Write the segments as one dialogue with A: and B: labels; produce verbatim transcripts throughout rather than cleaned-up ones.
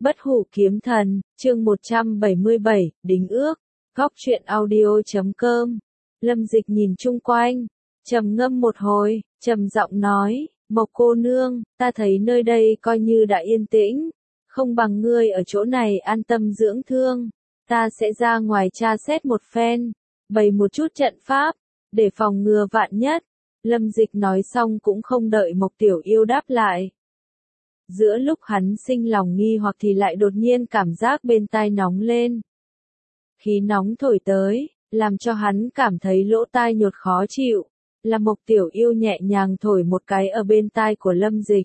A: Bất hủ kiếm thần, chương một trăm bảy mươi bảy, đính ước, góc truyện audio chấm com. Lâm Dịch nhìn chung quanh, trầm ngâm một hồi, trầm giọng nói, Mộc cô nương, ta thấy nơi đây coi như đã yên tĩnh, không bằng ngươi ở chỗ này an tâm dưỡng thương, ta sẽ ra ngoài tra xét một phen, bày một chút trận pháp, để phòng ngừa vạn nhất. Lâm Dịch nói xong cũng không đợi Mộc Tiểu Yêu đáp lại. Giữa lúc hắn sinh lòng nghi hoặc thì lại đột nhiên cảm giác bên tai nóng lên. Khí nóng thổi tới, làm cho hắn cảm thấy lỗ tai nhột khó chịu, là Mộc Tiểu Yêu nhẹ nhàng thổi một cái ở bên tai của Lâm Dịch.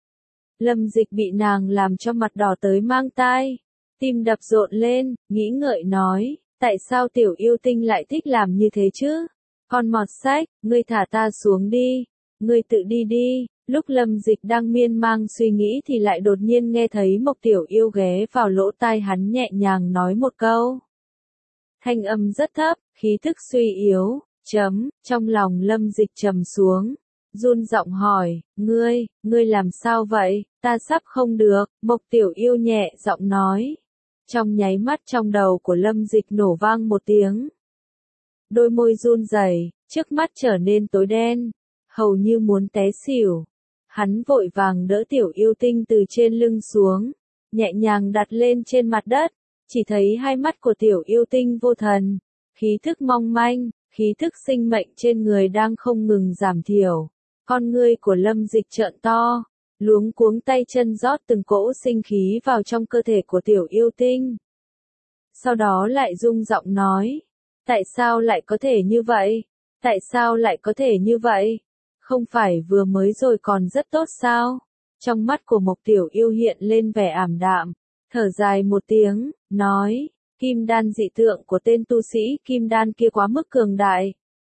A: Lâm Dịch bị nàng làm cho mặt đỏ tới mang tai, tim đập rộn lên, nghĩ ngợi nói, tại sao Tiểu Yêu tinh lại thích làm như thế chứ? Con mọt sách, ngươi thả ta xuống đi, ngươi tự đi đi. Lúc Lâm Dịch đang miên man suy nghĩ thì lại đột nhiên nghe thấy Mộc Tiểu Yêu ghé vào lỗ tai hắn nhẹ nhàng nói một câu. Thanh âm rất thấp, khí thức suy yếu, chấm, trong lòng Lâm Dịch trầm xuống, run giọng hỏi, ngươi, ngươi làm sao vậy, ta sắp không được, Mộc Tiểu Yêu nhẹ giọng nói. Trong nháy mắt trong đầu của Lâm Dịch nổ vang một tiếng. Đôi môi run rẩy, trước mắt trở nên tối đen, hầu như muốn té xỉu. Hắn vội vàng đỡ Tiểu Yêu tinh từ trên lưng xuống, nhẹ nhàng đặt lên trên mặt đất, chỉ thấy hai mắt của Tiểu Yêu tinh vô thần, khí thức mong manh, khí thức sinh mệnh trên người đang không ngừng giảm thiểu. Con ngươi của Lâm Dịch trợn to, luống cuống tay chân rót từng cỗ sinh khí vào trong cơ thể của Tiểu Yêu tinh. Sau đó lại rung giọng nói, tại sao lại có thể như vậy? Tại sao lại có thể như vậy? Không phải vừa mới rồi còn rất tốt sao? Trong mắt của Mộc Tiểu Yêu hiện lên vẻ ảm đạm, thở dài một tiếng, nói, kim đan dị tượng của tên tu sĩ kim đan kia quá mức cường đại.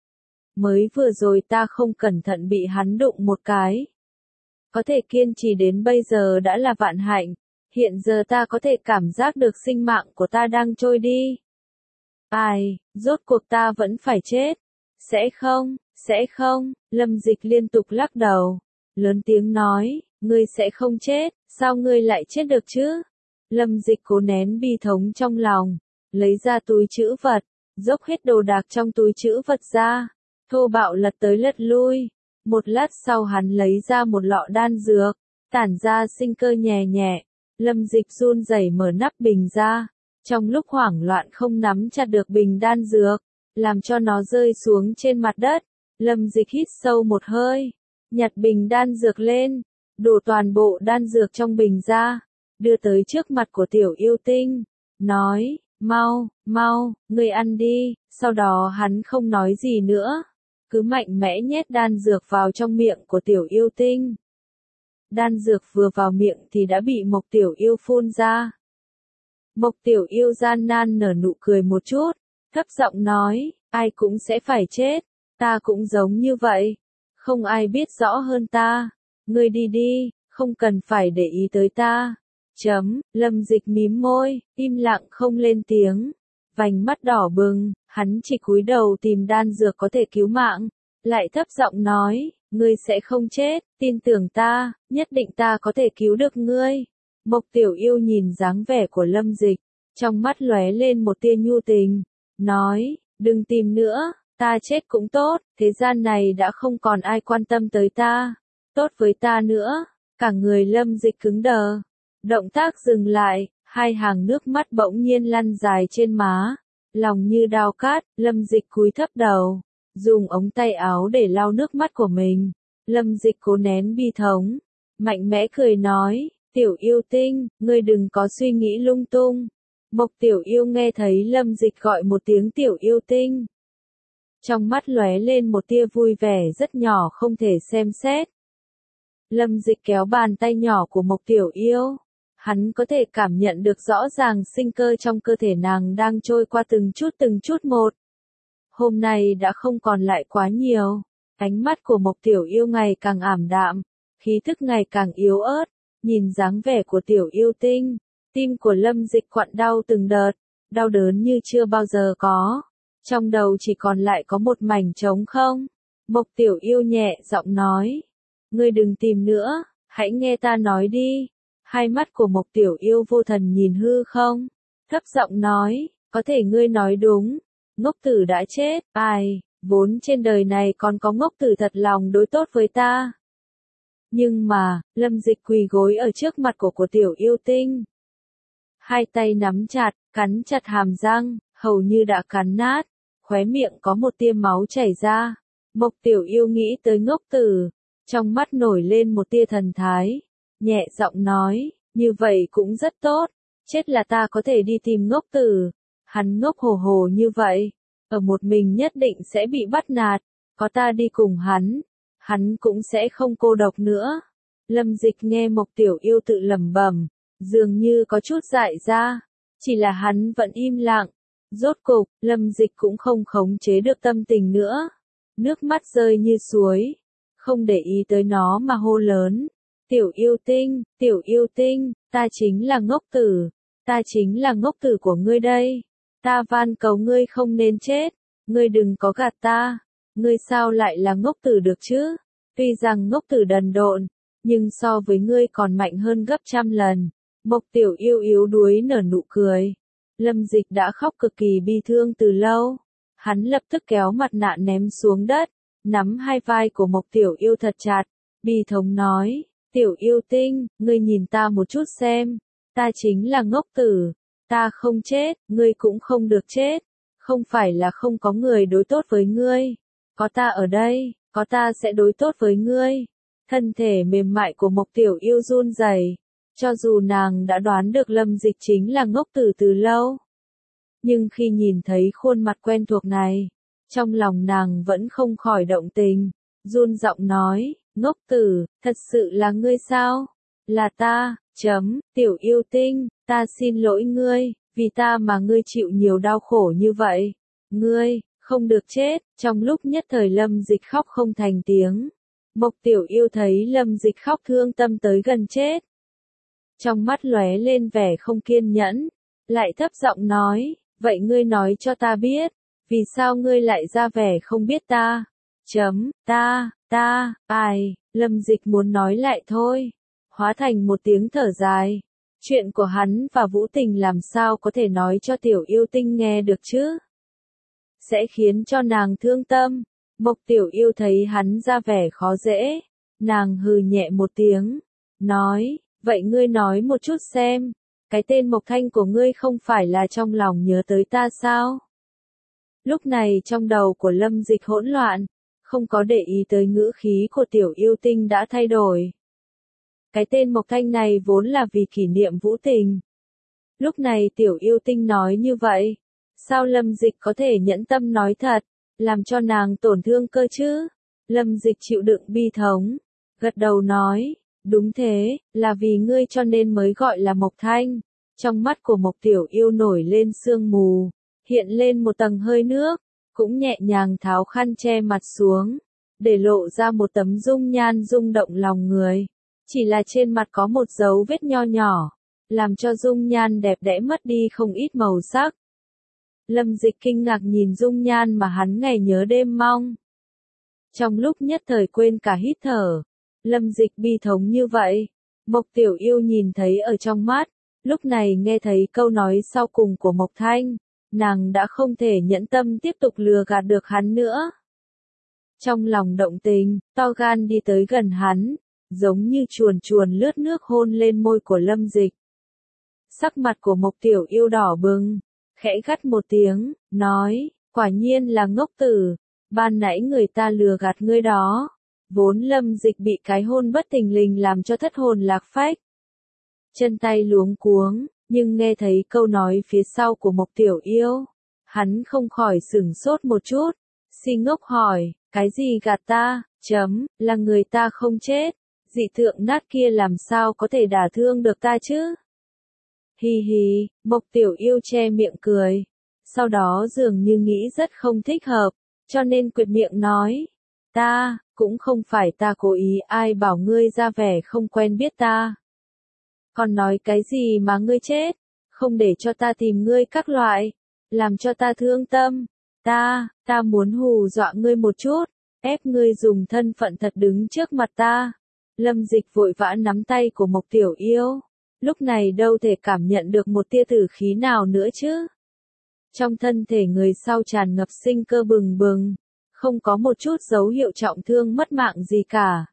A: Mới vừa rồi ta không cẩn thận bị hắn đụng một cái. Có thể kiên trì đến bây giờ đã là vạn hạnh, hiện giờ ta có thể cảm giác được sinh mạng của ta đang trôi đi. Ai, rốt cuộc ta vẫn phải chết. Sẽ không, sẽ không, Lâm Dịch liên tục lắc đầu, lớn tiếng nói, ngươi sẽ không chết, sao ngươi lại chết được chứ? Lâm Dịch cố nén bi thống trong lòng, lấy ra túi trữ vật, dốc hết đồ đạc trong túi trữ vật ra, thô bạo lật tới lật lui. Một lát sau hắn lấy ra một lọ đan dược, tản ra sinh cơ nhẹ nhẹ. Lâm Dịch run rẩy mở nắp bình ra, trong lúc hoảng loạn không nắm chặt được bình đan dược, làm cho nó rơi xuống trên mặt đất. Lâm Dịch hít sâu một hơi, nhặt bình đan dược lên, đổ toàn bộ đan dược trong bình ra, đưa tới trước mặt của Tiểu Yêu tinh, nói, mau, mau, ngươi ăn đi. Sau đó hắn không nói gì nữa, cứ mạnh mẽ nhét đan dược vào trong miệng của Tiểu Yêu tinh. Đan dược vừa vào miệng thì đã bị Mộc Tiểu Yêu phun ra. Mộc Tiểu Yêu gian nan nở nụ cười một chút, thấp giọng nói, ai cũng sẽ phải chết, ta cũng giống như vậy, không ai biết rõ hơn ta, ngươi đi đi, không cần phải để ý tới ta. Chấm, Lâm Dịch mím môi, im lặng không lên tiếng, vành mắt đỏ bừng, hắn chỉ cúi đầu tìm đan dược có thể cứu mạng, lại thấp giọng nói, ngươi sẽ không chết, tin tưởng ta, nhất định ta có thể cứu được ngươi. Mộc Tiểu Yêu nhìn dáng vẻ của Lâm Dịch, trong mắt lóe lên một tia nhu tình, nói, đừng tìm nữa, ta chết cũng tốt, thế gian này đã không còn ai quan tâm tới ta, tốt với ta nữa. Cả người Lâm Dịch cứng đờ, động tác dừng lại, hai hàng nước mắt bỗng nhiên lăn dài trên má, lòng như đao cát. Lâm Dịch cúi thấp đầu, dùng ống tay áo để lau nước mắt của mình. Lâm Dịch cố nén bi thống, mạnh mẽ cười nói, Tiểu Yêu tinh, ngươi đừng có suy nghĩ lung tung. Mộc Tiểu Yêu nghe thấy Lâm Dịch gọi một tiếng Tiểu Yêu tinh, trong mắt lóe lên một tia vui vẻ rất nhỏ không thể xem xét. Lâm Dịch kéo bàn tay nhỏ của Mộc Tiểu Yêu, hắn có thể cảm nhận được rõ ràng sinh cơ trong cơ thể nàng đang trôi qua từng chút từng chút một. Hôm nay đã không còn lại quá nhiều, ánh mắt của Mộc Tiểu Yêu ngày càng ảm đạm, khí thức ngày càng yếu ớt, nhìn dáng vẻ của Tiểu Yêu tinh, tim của Lâm Dịch quặn đau từng đợt, đau đớn như chưa bao giờ có, trong đầu chỉ còn lại có một mảnh trống không. Mộc Tiểu Yêu nhẹ giọng nói, ngươi đừng tìm nữa, hãy nghe ta nói đi, Hai mắt của Mộc Tiểu Yêu vô thần nhìn hư không, thấp giọng nói, có thể ngươi nói đúng, ngốc tử đã chết, ai, vốn trên đời này còn có ngốc tử thật lòng đối tốt với ta. Nhưng mà, Lâm Dịch quỳ gối ở trước mặt của của Tiểu Yêu Tinh. Hai tay nắm chặt, cắn chặt hàm răng, hầu như đã cắn nát, khóe miệng có một tia máu chảy ra. Mộc Tiểu Yêu nghĩ tới ngốc tử, trong mắt nổi lên một tia thần thái, nhẹ giọng nói, như vậy cũng rất tốt, chết là ta có thể đi tìm ngốc tử, hắn ngốc hồ hồ như vậy, ở một mình nhất định sẽ bị bắt nạt, có ta đi cùng hắn, hắn cũng sẽ không cô độc nữa. Lâm Dịch nghe Mộc Tiểu Yêu tự lẩm bẩm, dường như có chút dại ra, chỉ là hắn vẫn im lặng. Rốt cục, Lâm Dịch cũng không khống chế được tâm tình nữa, nước mắt rơi như suối, không để ý tới nó mà hô lớn. Tiểu Yêu Tinh, Tiểu Yêu Tinh, ta chính là ngốc tử, ta chính là ngốc tử của ngươi đây, ta van cầu ngươi không nên chết, ngươi đừng có gạt ta, ngươi sao lại là ngốc tử được chứ, tuy rằng ngốc tử đần độn, nhưng so với ngươi còn mạnh hơn gấp trăm lần. Mộc Tiểu Yêu yếu đuối nở nụ cười. Lâm Dịch đã khóc cực kỳ bi thương từ lâu, hắn lập tức kéo mặt nạ ném xuống đất, nắm hai vai của Mộc Tiểu Yêu thật chặt, bi thống nói, Tiểu Yêu Tinh, ngươi nhìn ta một chút xem, ta chính là ngốc tử, ta không chết, ngươi cũng không được chết, không phải là không có người đối tốt với ngươi, có ta ở đây, có ta sẽ đối tốt với ngươi. Thân thể mềm mại của Mộc Tiểu Yêu run rẩy, cho dù nàng đã đoán được Lâm Dịch chính là ngốc tử từ lâu, nhưng khi nhìn thấy khuôn mặt quen thuộc này, trong lòng nàng vẫn không khỏi động tình, run giọng nói, ngốc tử, thật sự là ngươi sao? Là ta, chấm, Tiểu Yêu Tinh, ta xin lỗi ngươi, vì ta mà ngươi chịu nhiều đau khổ như vậy, ngươi, không được chết. Trong lúc nhất thời Lâm Dịch khóc không thành tiếng, Mộc Tiểu Yêu thấy Lâm Dịch khóc thương tâm tới gần chết, trong mắt lóe lên vẻ không kiên nhẫn, lại thấp giọng nói, vậy ngươi nói cho ta biết, vì sao ngươi lại ra vẻ không biết ta? Chấm, ta, ta, ai, Lâm Dịch muốn nói lại thôi, hóa thành một tiếng thở dài. Chuyện của hắn và Vũ Tình làm sao có thể nói cho Tiểu Yêu Tinh nghe được chứ? Sẽ khiến cho nàng thương tâm. Mộc Tiểu Yêu thấy hắn ra vẻ khó dễ, nàng hừ nhẹ một tiếng, nói, vậy ngươi nói một chút xem, cái tên Mộc Thanh của ngươi không phải là trong lòng nhớ tới ta sao? Lúc này trong đầu của Lâm Dịch hỗn loạn, không có để ý tới ngữ khí của Tiểu Yêu Tinh đã thay đổi. Cái tên Mộc Thanh này vốn là vì kỷ niệm Vũ Tình. Lúc này Tiểu Yêu Tinh nói như vậy, sao Lâm Dịch có thể nhẫn tâm nói thật, làm cho nàng tổn thương cơ chứ? Lâm Dịch chịu đựng bi thống, gật đầu nói, đúng thế, là vì ngươi cho nên mới gọi là Mộc Thanh. Trong mắt của Mộc Tiểu Yêu nổi lên sương mù, hiện lên một tầng hơi nước, cũng nhẹ nhàng tháo khăn che mặt xuống, để lộ ra một tấm dung nhan rung động lòng người. Chỉ là trên mặt có một dấu vết nho nhỏ, làm cho dung nhan đẹp đẽ mất đi không ít màu sắc. Lâm Dịch kinh ngạc nhìn dung nhan mà hắn ngày nhớ đêm mong. Trong lúc nhất thời quên cả hít thở, Lâm Dịch bi thống như vậy, Mộc Tiểu Yêu nhìn thấy ở trong mắt, lúc này nghe thấy câu nói sau cùng của Mộc Thanh, nàng đã không thể nhẫn tâm tiếp tục lừa gạt được hắn nữa. Trong lòng động tình, to gan đi tới gần hắn, giống như chuồn chuồn lướt nước hôn lên môi của Lâm Dịch. Sắc mặt của Mộc Tiểu Yêu đỏ bừng, khẽ gắt một tiếng, nói, quả nhiên là ngốc tử, ban nãy người ta lừa gạt ngươi đó. Vốn Lâm Dịch bị cái hôn bất thình lình làm cho thất hồn lạc phách, chân tay luống cuống, nhưng nghe thấy câu nói phía sau của Mộc Tiểu Yêu, hắn không khỏi sửng sốt một chút, si ngốc hỏi, cái gì gạt ta? Chấm, là người ta không chết, dị tượng nát kia làm sao có thể đả thương được ta chứ? Hi hi, Mộc Tiểu Yêu che miệng cười, sau đó dường như nghĩ rất không thích hợp, cho nên quệt miệng nói, ta, cũng không phải ta cố ý, ai bảo ngươi ra vẻ không quen biết ta. Còn nói cái gì mà ngươi chết, không để cho ta tìm ngươi các loại, làm cho ta thương tâm, ta, ta muốn hù dọa ngươi một chút, ép ngươi dùng thân phận thật đứng trước mặt ta. Lâm Dịch vội vã nắm tay của Mộc Tiểu Yêu, lúc này đâu thể cảm nhận được một tia tử khí nào nữa chứ. Trong thân thể người sau tràn ngập sinh cơ bừng bừng, không có một chút dấu hiệu trọng thương mất mạng gì cả.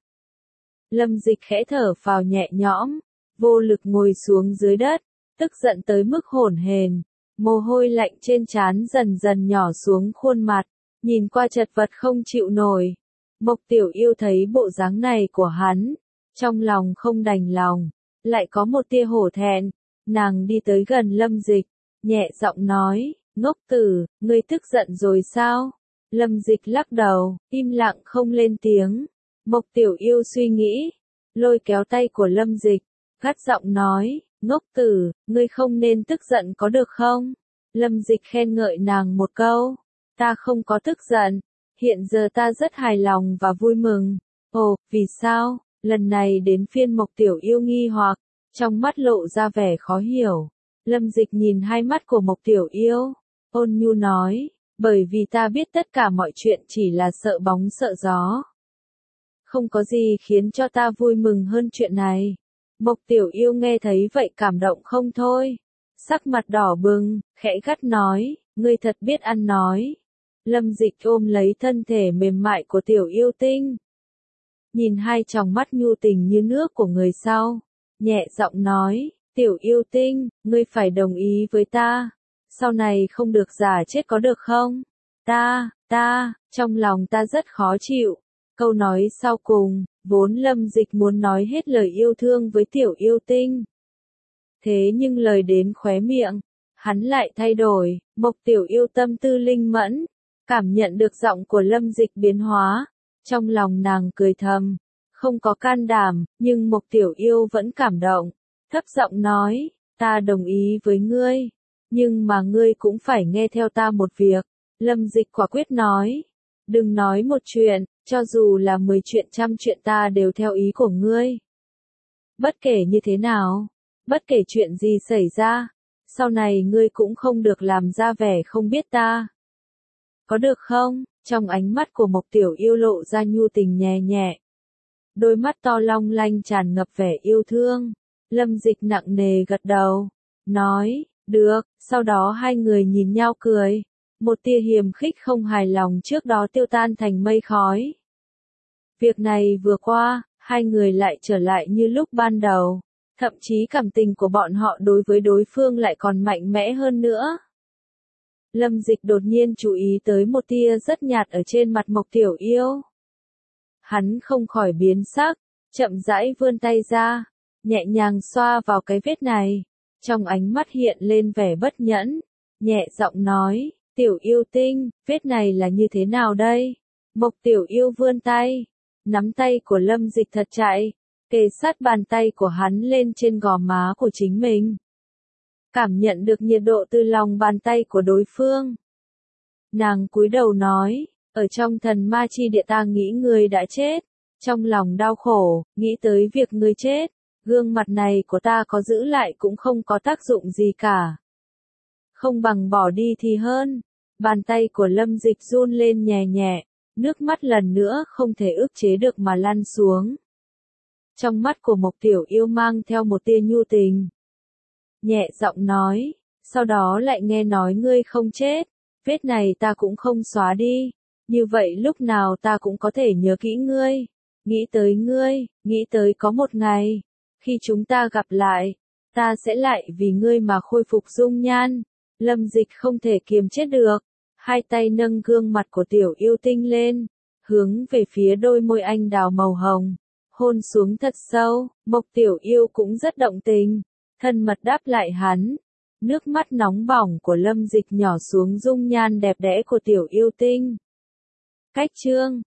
A: Lâm Dịch khẽ thở phào nhẹ nhõm, vô lực ngồi xuống dưới đất, tức giận tới mức hổn hển, mồ hôi lạnh trên trán dần dần nhỏ xuống khuôn mặt, nhìn qua chật vật không chịu nổi. Mộc Tiểu Yêu thấy bộ dáng này của hắn, trong lòng không đành lòng, lại có một tia hổ thẹn, nàng đi tới gần Lâm Dịch, nhẹ giọng nói, ngốc tử, ngươi tức giận rồi sao? Lâm Dịch lắc đầu, im lặng không lên tiếng. Mộc Tiểu Yêu suy nghĩ, lôi kéo tay của Lâm Dịch, gắt giọng nói, ngốc tử, ngươi không nên tức giận có được không? Lâm Dịch khen ngợi nàng một câu, ta không có tức giận, hiện giờ ta rất hài lòng và vui mừng. Ồ, vì sao? Lần này đến phiên Mộc Tiểu Yêu nghi hoặc, trong mắt lộ ra vẻ khó hiểu. Lâm Dịch nhìn hai mắt của Mộc Tiểu Yêu, ôn nhu nói, bởi vì ta biết tất cả mọi chuyện chỉ là sợ bóng sợ gió. Không có gì khiến cho ta vui mừng hơn chuyện này. Mộc Tiểu Yêu nghe thấy vậy cảm động không thôi. Sắc mặt đỏ bừng, khẽ gắt nói, ngươi thật biết ăn nói. Lâm Dịch ôm lấy thân thể mềm mại của Tiểu Yêu Tinh. Nhìn hai tròng mắt nhu tình như nước của người sau, nhẹ giọng nói, Tiểu Yêu Tinh, ngươi phải đồng ý với ta. Sau này không được giả chết có được không? Ta, ta, trong lòng ta rất khó chịu. Câu nói sau cùng, vốn Lâm Dịch muốn nói hết lời yêu thương với Tiểu Yêu Tinh. Thế nhưng lời đến khóe miệng, hắn lại thay đổi. Mộc Tiểu Yêu tâm tư linh mẫn, cảm nhận được giọng của Lâm Dịch biến hóa. Trong lòng nàng cười thầm, không có can đảm, nhưng Mộc Tiểu Yêu vẫn cảm động. Thấp giọng nói, ta đồng ý với ngươi, nhưng mà ngươi cũng phải nghe theo ta một việc. Lâm Dịch quả quyết nói, đừng nói một chuyện, cho dù là mười chuyện trăm chuyện ta đều theo ý của ngươi. Bất kể như thế nào, bất kể chuyện gì xảy ra, sau này ngươi cũng không được làm ra vẻ không biết ta. Có được không? Trong ánh mắt của Mộc Tiểu Yêu lộ ra nhu tình nhẹ nhẹ. Đôi mắt to long lanh tràn ngập vẻ yêu thương. Lâm Dịch nặng nề gật đầu, nói, được, sau đó hai người nhìn nhau cười. Một tia hiềm khích không hài lòng trước đó tiêu tan thành mây khói. Việc này vừa qua, hai người lại trở lại như lúc ban đầu. Thậm chí cảm tình của bọn họ đối với đối phương lại còn mạnh mẽ hơn nữa. Lâm Dịch đột nhiên chú ý tới một tia rất nhạt ở trên mặt Mộc Tiểu Yêu. Hắn không khỏi biến sắc, chậm rãi vươn tay ra, nhẹ nhàng xoa vào cái vết này. Trong ánh mắt hiện lên vẻ bất nhẫn, nhẹ giọng nói, Tiểu Yêu Tinh, vết này là như thế nào đây? Mộc Tiểu Yêu vươn tay, nắm tay của Lâm Dịch thật chặt, kề sát bàn tay của hắn lên trên gò má của chính mình. Cảm nhận được nhiệt độ từ lòng bàn tay của đối phương. Nàng cúi đầu nói, ở trong thần ma chi địa ta nghĩ ngươi đã chết. Trong lòng đau khổ, nghĩ tới việc ngươi chết, gương mặt này của ta có giữ lại cũng không có tác dụng gì cả. Không bằng bỏ đi thì hơn. Bàn tay của Lâm Dịch run lên nhẹ nhẹ, nước mắt lần nữa không thể ức chế được mà lăn xuống. Trong mắt của Mộc Tiểu Yêu mang theo một tia nhu tình. Nhẹ giọng nói, sau đó lại nghe nói ngươi không chết, vết này ta cũng không xóa đi, như vậy lúc nào ta cũng có thể nhớ kỹ ngươi, nghĩ tới ngươi, nghĩ tới có một ngày, khi chúng ta gặp lại, ta sẽ lại vì ngươi mà khôi phục dung nhan. Lâm Dịch không thể kiềm chế được, hai tay nâng gương mặt của Tiểu Yêu Tinh lên, hướng về phía đôi môi anh đào màu hồng, hôn xuống thật sâu. Mộc Tiểu Yêu cũng rất động tình, thân mật đáp lại hắn. Nước mắt nóng bỏng của Lâm Dịch nhỏ xuống dung nhan đẹp đẽ của Tiểu Yêu Tinh. Cách chương